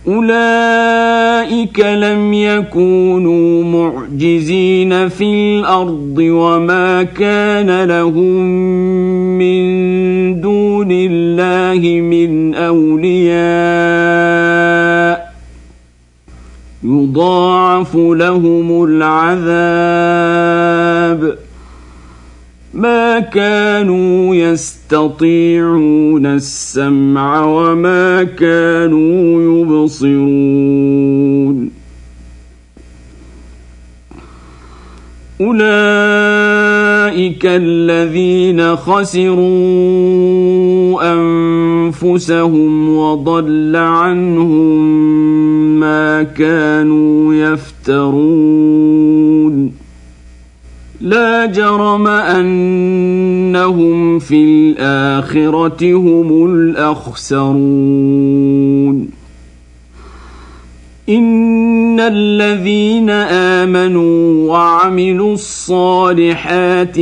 أولئك لم يكونوا معجزين في الأرض وما كان لهم من دون الله من أولياء يضاعف لهم العذاب ما كانوا يستطيعون السمع وما كانوا يبصرون أولئك الذين خسروا أنفسهم وضل عنهم ما كانوا يفترون لا جرم أنهم في الآخرة هم الأخسرون إن الذين آمنوا وعملوا الصالحات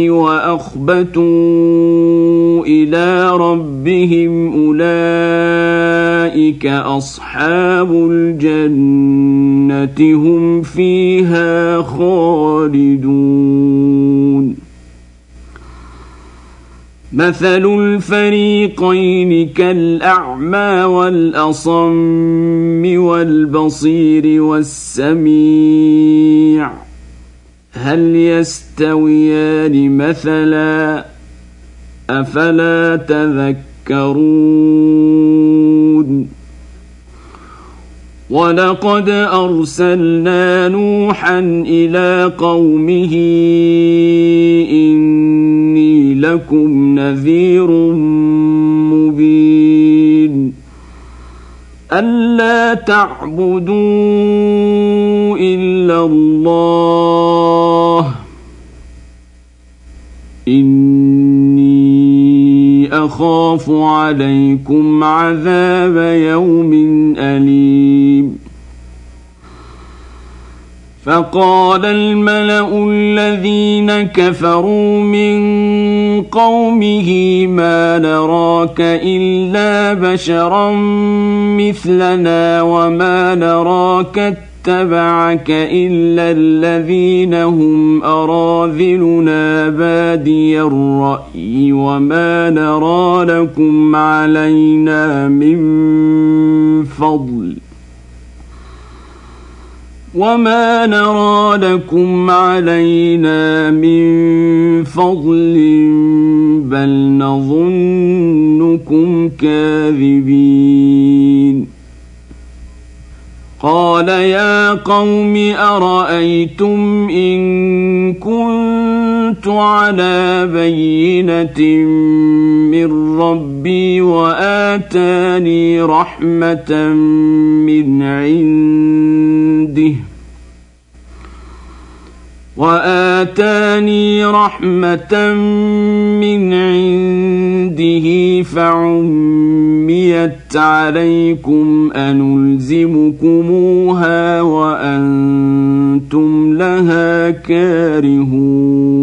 وأخبتوا إلى ربهم أولئك أصحاب الجنة هم فيها خالدون مثل الفريقين كالأعمى والأصم والبصير والسميع هل يستويان مثلا أفلا تذكرون ولقد أرسلنا نوحا إلى قومه إني لكم نذير مبين ألا تعبدوا إلا الله إني أخاف عليكم عذاب يوم أليم فقال الملأ الذين كفروا من قومه ما نراك إلا بشرا مثلنا وما نراك اتبعك إلا الذين هم أراذلنا بادي الرأي وما نرى لكم علينا من فضل بل نظنكم كاذبين قال يا قوم أرأيتم إن كنت على بينة من ربي وآتاني رحمة من عنده فعميت عليكم أنلزمكموها وأنتم لها كارهون